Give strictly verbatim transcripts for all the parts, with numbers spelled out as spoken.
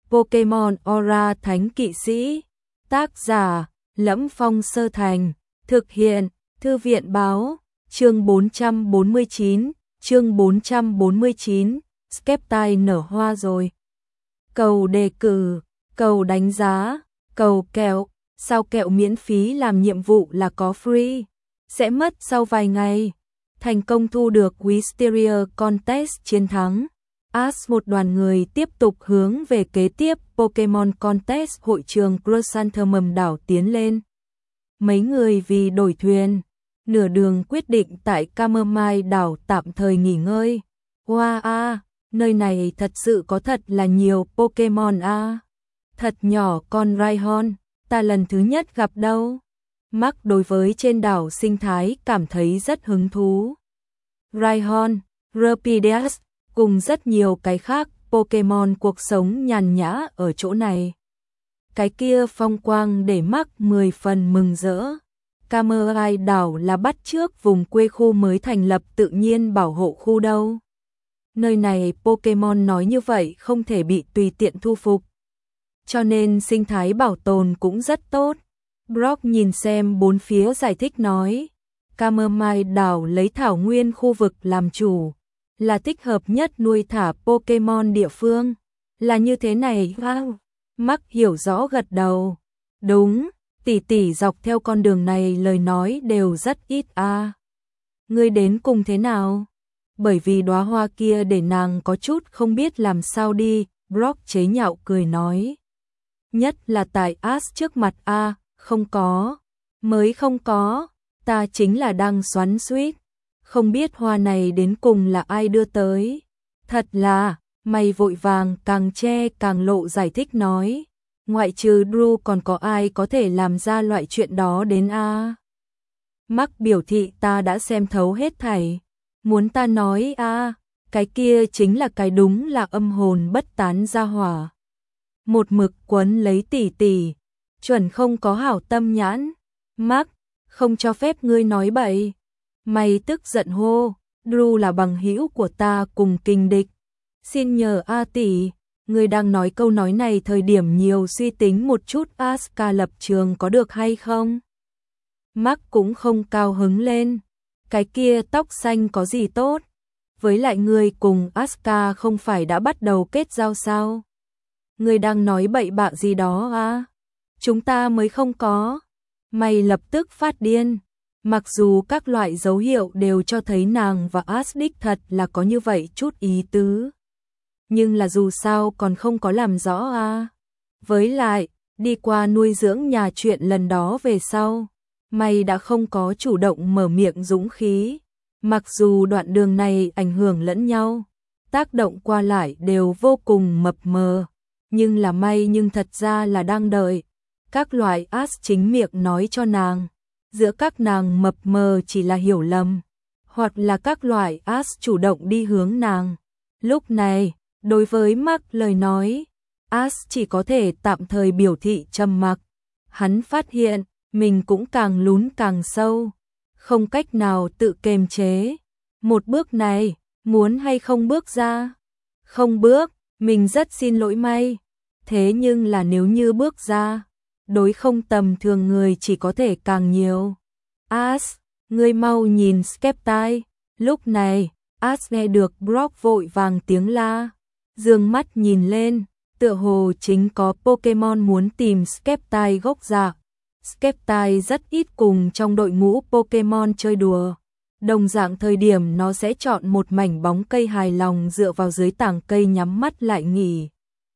Pokemon Aura Thánh Kỵ Sĩ. Tác giả: Lẫm Phong Sơ Thành. Thực hiện: Thư viện báo. Chương bốn trăm bốn mươi chín. Chương bốn trăm bốn mươi chín. Sceptile nở hoa rồi. Cầu đề cử, cầu đánh giá, cầu kẹo. Sao kẹo miễn phí làm nhiệm vụ là có free? Sẽ mất sau vài ngày. Thành công thu được Wisteria Contest chiến thắng. Ash một đoàn người tiếp tục hướng về kế tiếp Pokemon Contest hội trường Chrysanthemum đảo tiến lên. Mấy người vì đổi thuyền, nửa đường quyết định tại Camomile đảo tạm thời nghỉ ngơi. Wow a, nơi này thật sự có thật là nhiều Pokemon a. À. Thật nhỏ con Rhyhorn, ta lần thứ nhất gặp đâu. Mark đối với trên đảo sinh thái cảm thấy rất hứng thú. Rhyhorn, Rapidash cùng rất nhiều cái khác Pokemon cuộc sống nhàn nhã ở chỗ này. Cái kia phong quang để Mark mười phần mừng rỡ. Camomile đảo là bắt chước vùng quê khu mới thành lập tự nhiên bảo hộ khu đâu. Nơi này Pokemon nói như vậy không thể bị tùy tiện thu phục. Cho nên sinh thái bảo tồn cũng rất tốt. Brock nhìn xem bốn phía giải thích nói. Camomile đảo lấy thảo nguyên khu vực làm chủ, là thích hợp nhất nuôi thả Pokemon địa phương. Là như thế này, wow. Mark hiểu rõ gật đầu. Đúng, tỷ tỷ dọc theo con đường này lời nói đều rất ít a. À. Ngươi đến cùng thế nào? Bởi vì đóa hoa kia để nàng có chút không biết làm sao đi, Brock chế nhạo cười nói. Nhất là tại Ash trước mặt a, à, không có, mới không có, ta chính là đang xoắn xuýt, không biết hoa này đến cùng là ai đưa tới. Thật là, mày vội vàng càng che càng lộ giải thích nói, ngoại trừ Drew còn có ai có thể làm ra loại chuyện đó đến a? À? Mark biểu thị ta đã xem thấu hết thảy, muốn ta nói a, à, cái kia chính là cái đúng là âm hồn bất tán ra hỏa. Một mực quấn lấy tỷ tỷ, chuẩn không có hảo tâm nhãn. Mark, không cho phép ngươi nói bậy. Mày tức giận hô, Drew là bằng hữu của ta cùng kình địch. Xin nhờ A tỷ, ngươi đang nói câu nói này thời điểm nhiều suy tính một chút Asuka lập trường có được hay không? Mark cũng không cao hứng lên. Cái kia tóc xanh có gì tốt? Với lại ngươi cùng Asuka không phải đã bắt đầu kết giao sao? Ngươi đang nói bậy bạ gì đó à? Chúng ta mới không có. Mày lập tức phát điên. Mặc dù các loại dấu hiệu đều cho thấy nàng và Ash đích thật là có như vậy chút ý tứ. Nhưng là dù sao còn không có làm rõ à. Với lại, đi qua nuôi dưỡng nhà chuyện lần đó về sau, mày đã không có chủ động mở miệng dũng khí. Mặc dù đoạn đường này ảnh hưởng lẫn nhau, tác động qua lại đều vô cùng mập mờ. Nhưng là may nhưng thật ra là đang đợi. Các loại Ash chính miệng nói cho nàng. Giữa các nàng mập mờ chỉ là hiểu lầm. Hoặc là các loại Ash chủ động đi hướng nàng. Lúc này, đối với Mark lời nói, Ash chỉ có thể tạm thời biểu thị trầm mặc. Hắn phát hiện, mình cũng càng lún càng sâu. Không cách nào tự kiềm chế. Một bước này, muốn hay không bước ra? Không bước. Mình rất xin lỗi may, thế nhưng là nếu như bước ra, đối không tầm thường người chỉ có thể càng nhiều. Ash, ngươi mau nhìn Sceptile. Lúc này, Ash nghe được Brock vội vàng tiếng la, dương mắt nhìn lên, tựa hồ chính có Pokemon muốn tìm Sceptile gốc rạ. Sceptile rất ít cùng trong đội ngũ Pokemon chơi đùa. Đồng dạng thời điểm nó sẽ chọn một mảnh bóng cây hài lòng dựa vào dưới tảng cây nhắm mắt lại nghỉ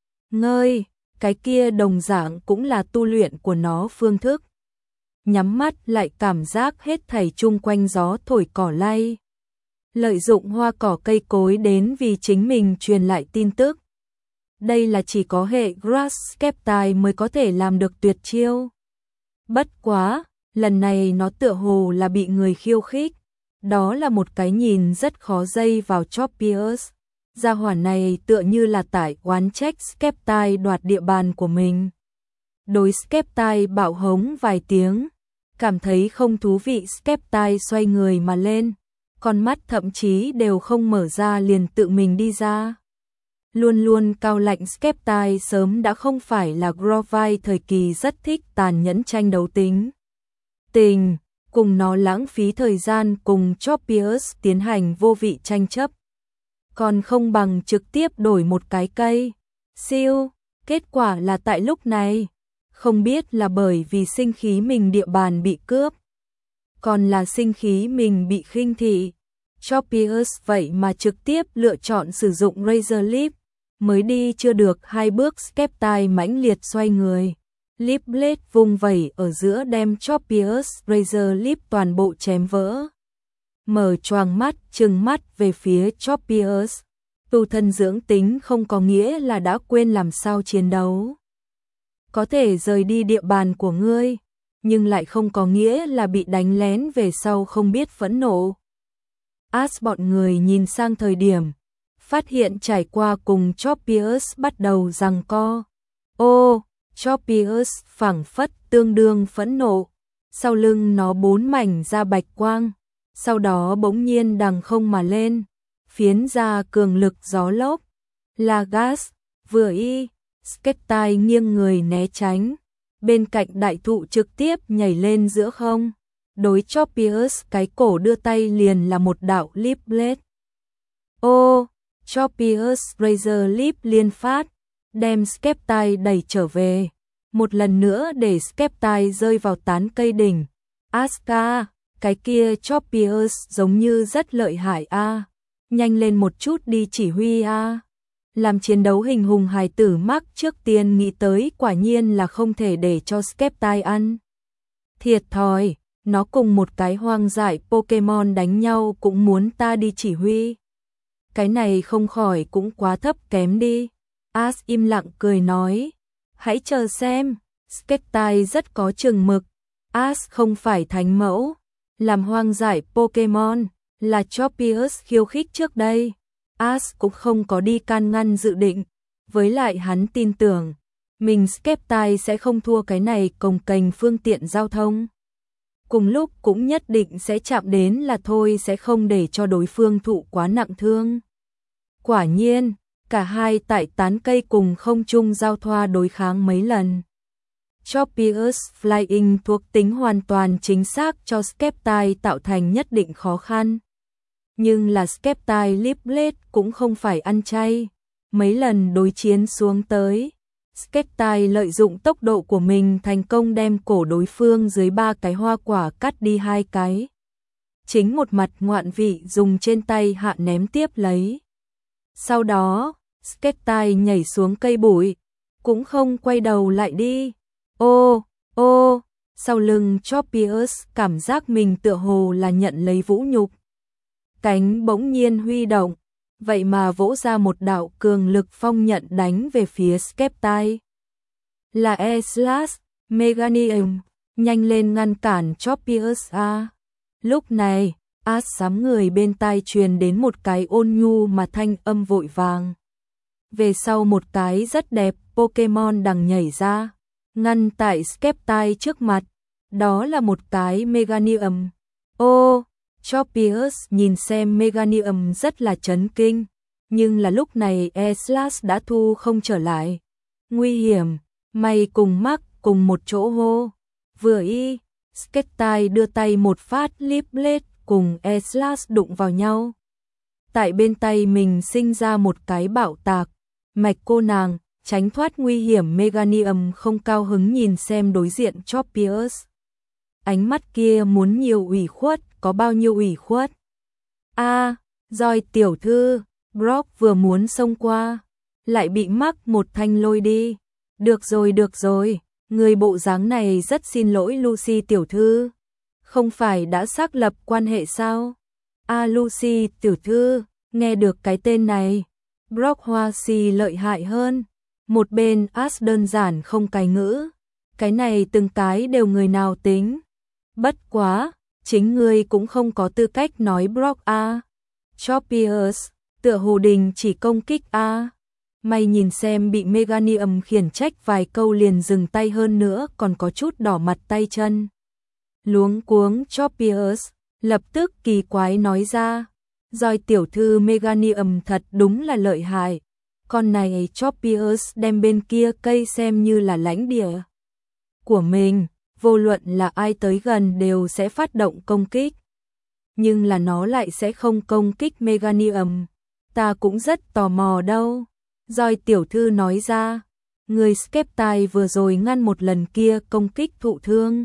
ngơi, cái kia đồng dạng cũng là tu luyện của nó phương thức. Nhắm mắt lại cảm giác hết thảy chung quanh gió thổi cỏ lay. Lợi dụng hoa cỏ cây cối đến vì chính mình truyền lại tin tức. Đây là chỉ có hệ Grass Sceptile mới có thể làm được tuyệt chiêu. Bất quá, lần này nó tựa hồ là bị người khiêu khích. Đó là một cái nhìn rất khó dây vào Tropius. Gia hỏa này tựa như là tại oán trách Sceptile đoạt địa bàn của mình. Đối Sceptile bạo hống vài tiếng, cảm thấy không thú vị. Sceptile xoay người mà lên, con mắt thậm chí đều không mở ra liền tự mình đi ra. Luôn luôn cao lạnh Skeptile sớm đã không phải là Grovile thời kỳ rất thích tàn nhẫn tranh đấu tính tình, cùng nó lãng phí thời gian cùng Choppius tiến hành vô vị tranh chấp. Còn không bằng trực tiếp đổi một cái cây. Siêu, kết quả là tại lúc này, không biết là bởi vì sinh khí mình địa bàn bị cướp, còn là sinh khí mình bị khinh thị. Choppius vậy mà trực tiếp lựa chọn sử dụng Razor Leaf, mới đi chưa được hai bước Skeptile mãnh liệt xoay người. Leaf Blade vung vẩy ở giữa đem Choppius Razor Leaf toàn bộ chém vỡ. Mở choàng mắt, trừng mắt về phía Choppius. Tu thân dưỡng tính không có nghĩa là đã quên làm sao chiến đấu. Có thể rời đi địa bàn của ngươi, nhưng lại không có nghĩa là bị đánh lén về sau không biết phẫn nộ. As bọn người nhìn sang thời điểm, phát hiện trải qua cùng Choppius bắt đầu giằng co. Ô, Choppius phảng phất tương đương phẫn nộ, sau lưng nó bốn mảnh da bạch quang, sau đó bỗng nhiên đằng không mà lên, phiến ra cường lực gió lốc. Là gas, vừa y, Skeptile nghiêng người né tránh, bên cạnh đại thụ trực tiếp nhảy lên giữa không. Đối Choppius cái cổ đưa tay liền là một đạo Leaf Blade. Ô, Choppius Razor Leaf liên phát, đem Skeptile đẩy trở về, một lần nữa để Skeptile rơi vào tán cây đỉnh. Aska, cái kia Choppius giống như rất lợi hại a, nhanh lên một chút đi chỉ huy a. Làm chiến đấu hình hùng hài tử mắc trước tiên nghĩ tới quả nhiên là không thể để cho Skeptile ăn thiệt thòi, nó cùng một cái hoang dại Pokemon đánh nhau cũng muốn ta đi chỉ huy. Cái này không khỏi cũng quá thấp kém đi. As im lặng cười nói, hãy chờ xem. Skeptile rất có chừng mực. As không phải thánh mẫu, làm hoang dại Pokemon, là Choppius khiêu khích trước đây. As cũng không có đi can ngăn dự định, với lại hắn tin tưởng, mình Skeptile sẽ không thua cái này cồng kềnh phương tiện giao thông. Cùng lúc cũng nhất định sẽ chạm đến là thôi sẽ không để cho đối phương thụ quá nặng thương. Quả nhiên, cả hai tại tán cây cùng không trung giao thoa đối kháng mấy lần. Choppius Flying thuộc tính hoàn toàn chính xác cho Skeptile tạo thành nhất định khó khăn. Nhưng là Skeptile Leaf Blade cũng không phải ăn chay. Mấy lần đối chiến xuống tới, Skeptile lợi dụng tốc độ của mình thành công đem cổ đối phương dưới ba cái hoa quả cắt đi hai cái. Chính một mặt ngoạn vị dùng trên tay hạ ném tiếp lấy. Sau đó, Skeptile nhảy xuống cây bụi, cũng không quay đầu lại đi. Ô, ô, sau lưng Choppius cảm giác mình tựa hồ là nhận lấy vũ nhục. Cánh bỗng nhiên huy động, vậy mà vỗ ra một đạo cường lực phong nhận đánh về phía Skeptile. Là E-Slash, Meganium, nhanh lên ngăn cản Choppius a. Lúc này, As sám người bên tai truyền đến một cái ôn nhu mà thanh âm vội vàng. Về sau một cái rất đẹp Pokemon đằng nhảy ra, ngăn tại Skeptile trước mặt, đó là một cái Meganium. Ô, Choppius nhìn xem Meganium rất là chấn kinh, nhưng là lúc này E-Slash đã thu không trở lại. Nguy hiểm, mày cùng mắc cùng một chỗ hô. Vừa y, Skeptile đưa tay một phát Leaf Blade cùng E-Slash đụng vào nhau. Tại bên tay mình sinh ra một cái bạo tạc, mạch cô nàng, tránh thoát nguy hiểm. Meganium không cao hứng nhìn xem đối diện Choppius. Ánh mắt kia muốn nhiều ủy khuất, có bao nhiêu ủy khuất. A, à, Roi tiểu thư, Brock vừa muốn xông qua, lại bị mắc một thanh lôi đi. Được rồi được rồi, người bộ dáng này rất xin lỗi Lucy tiểu thư. Không phải đã xác lập quan hệ sao? A à, Lucy tiểu thư, nghe được cái tên này, Brock hoa si lợi hại hơn. Một bên As đơn giản không cài ngữ, cái này từng cái đều người nào tính. Bất quá, chính ngươi cũng không có tư cách nói Brock a. Choppius, tựa hồ đình chỉ công kích a. Mày nhìn xem bị Meganium khiển trách vài câu liền dừng tay, hơn nữa còn có chút đỏ mặt tay chân. Luống cuống Choppius lập tức kỳ quái nói ra, Roi tiểu thư Meganium thật đúng là lợi hại, Con này Choppius đem bên kia cây xem như là lãnh địa của mình, vô luận là ai tới gần đều sẽ phát động công kích. Nhưng là nó lại sẽ không công kích Meganium. Ta cũng rất tò mò đâu. Joy tiểu thư nói ra, người Skeptile vừa rồi ngăn một lần kia công kích thụ thương.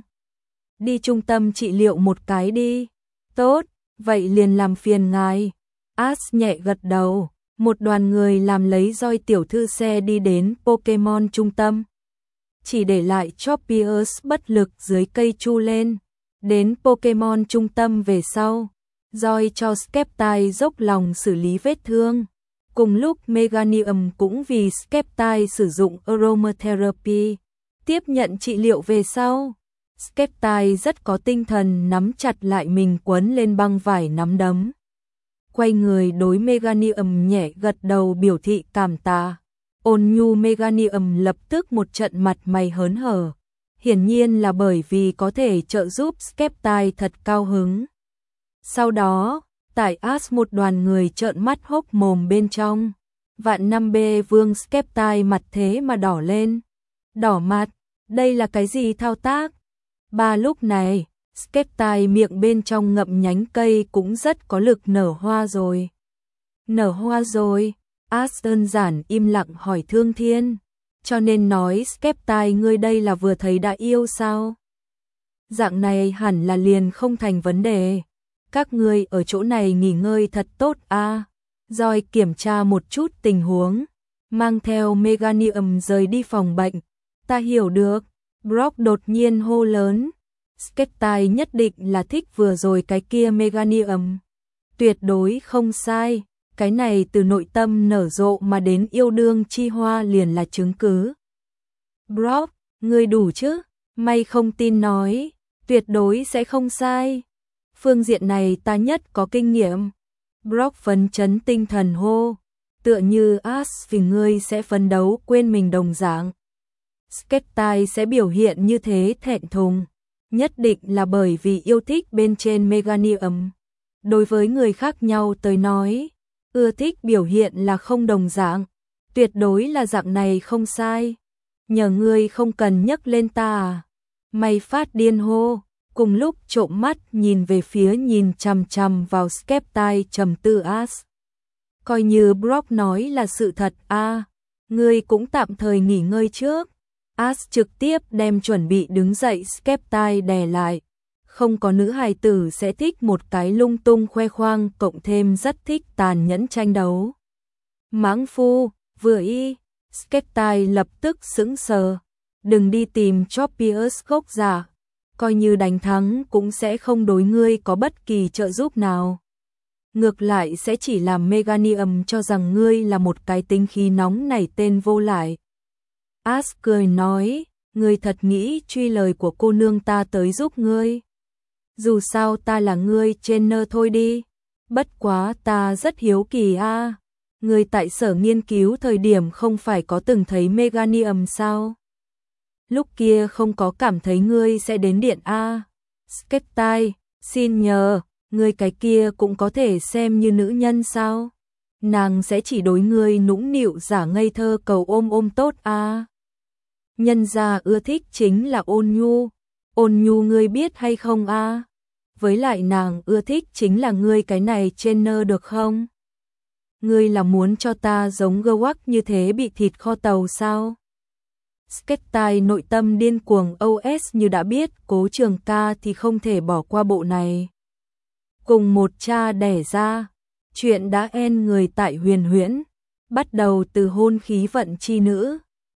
Đi trung tâm trị liệu một cái đi. Tốt, vậy liền làm phiền ngài. Ash nhẹ gật đầu, một đoàn người làm lấy Joy tiểu thư xe đi đến Pokemon trung tâm. Chỉ để lại Choppius bất lực dưới cây chu lên. Đến Pokemon trung tâm về sau, Joy cho Skeptile dốc lòng xử lý vết thương. Cùng lúc Meganium cũng vì Skeptile sử dụng Aromatherapy, tiếp nhận trị liệu về sau. Skeptile rất có tinh thần nắm chặt lại mình quấn lên băng vải nắm đấm. Quay người đối Meganium nhẹ gật đầu biểu thị cảm tạ. Ôn nhu Meganium lập tức một trận mặt mày hớn hở. Hiển nhiên là bởi vì có thể trợ giúp Skeptile thật cao hứng. Sau đó, tại Ash một đoàn người trợn mắt hốc mồm bên trong. Vạn năm B vương Skeptile mặt thế mà đỏ lên. Đỏ mặt, đây là cái gì thao tác? Ba lúc này, Skeptile miệng bên trong ngậm nhánh cây cũng rất có lực nở hoa rồi. Nở hoa rồi, Ash đơn giản im lặng hỏi Thương Thiên. Cho nên nói Skeptile ngươi đây là vừa thấy đã yêu sao? Dạng này hẳn là liền không thành vấn đề. Các ngươi ở chỗ này nghỉ ngơi thật tốt a. À. Joy kiểm tra một chút tình huống, mang theo Meganium rời đi phòng bệnh. Ta hiểu được. Brock đột nhiên hô lớn. Skeptile nhất định là thích vừa rồi cái kia Meganium. Tuyệt đối không sai. Cái này từ nội tâm nở rộ mà đến yêu đương chi hoa liền là chứng cứ. Brock, ngươi đủ chứ? May không tin nói. Tuyệt đối sẽ không sai. Phương diện này ta nhất có kinh nghiệm. Brock phấn chấn tinh thần hô. Tựa như Ash vì ngươi sẽ phấn đấu quên mình đồng dạng. Skeptile sẽ biểu hiện như thế thẹn thùng. Nhất định là bởi vì yêu thích bên trên Meganium. Đối với người khác nhau tới nói, ưa thích biểu hiện là không đồng dạng. Tuyệt đối là dạng này không sai. Nhờ ngươi không cần nhắc lên ta à. Mày phát điên hô. Cùng lúc trộm mắt nhìn về phía nhìn chằm chằm vào Skeptile trầm tư Ash. Coi như Brock nói là sự thật a, à, ngươi cũng tạm thời nghỉ ngơi trước. Ash trực tiếp đem chuẩn bị đứng dậy Skeptile đè lại. Không có nữ hài tử sẽ thích một cái lung tung khoe khoang cộng thêm rất thích tàn nhẫn tranh đấu. Mãng phu, vừa y, Skeptile lập tức sững sờ. Đừng đi tìm Choppius gốc giả. Coi như đánh thắng cũng sẽ không đối ngươi có bất kỳ trợ giúp nào. Ngược lại sẽ chỉ làm Meganium cho rằng ngươi là một cái tính khí nóng nảy tên vô lại. Ash cười nói, ngươi thật nghĩ truy lời của cô nương ta tới giúp ngươi. Dù sao ta là ngươi trainer thôi đi. Bất quá ta rất hiếu kỳ a. À. Ngươi tại sở nghiên cứu thời điểm không phải có từng thấy Meganium sao? Lúc kia không có cảm thấy ngươi sẽ đến điện a. À. Skeptile, xin nhờ, ngươi cái kia cũng có thể xem như nữ nhân sao? Nàng sẽ chỉ đối ngươi nũng nịu giả ngây thơ cầu ôm ôm tốt a. À. Nhân gia ưa thích chính là ôn nhu. Ôn nhu ngươi biết hay không a? À? Với lại nàng ưa thích chính là ngươi cái này trainer được không? Ngươi là muốn cho ta giống Gewak như thế bị thịt kho tàu sao? Skeptile nội tâm điên cuồng o ét như đã biết Cố Trường Ca thì không thể bỏ qua bộ này. Cùng một cha đẻ ra, chuyện đã en người tại huyền huyễn, bắt đầu từ hôn khí vận chi nữ.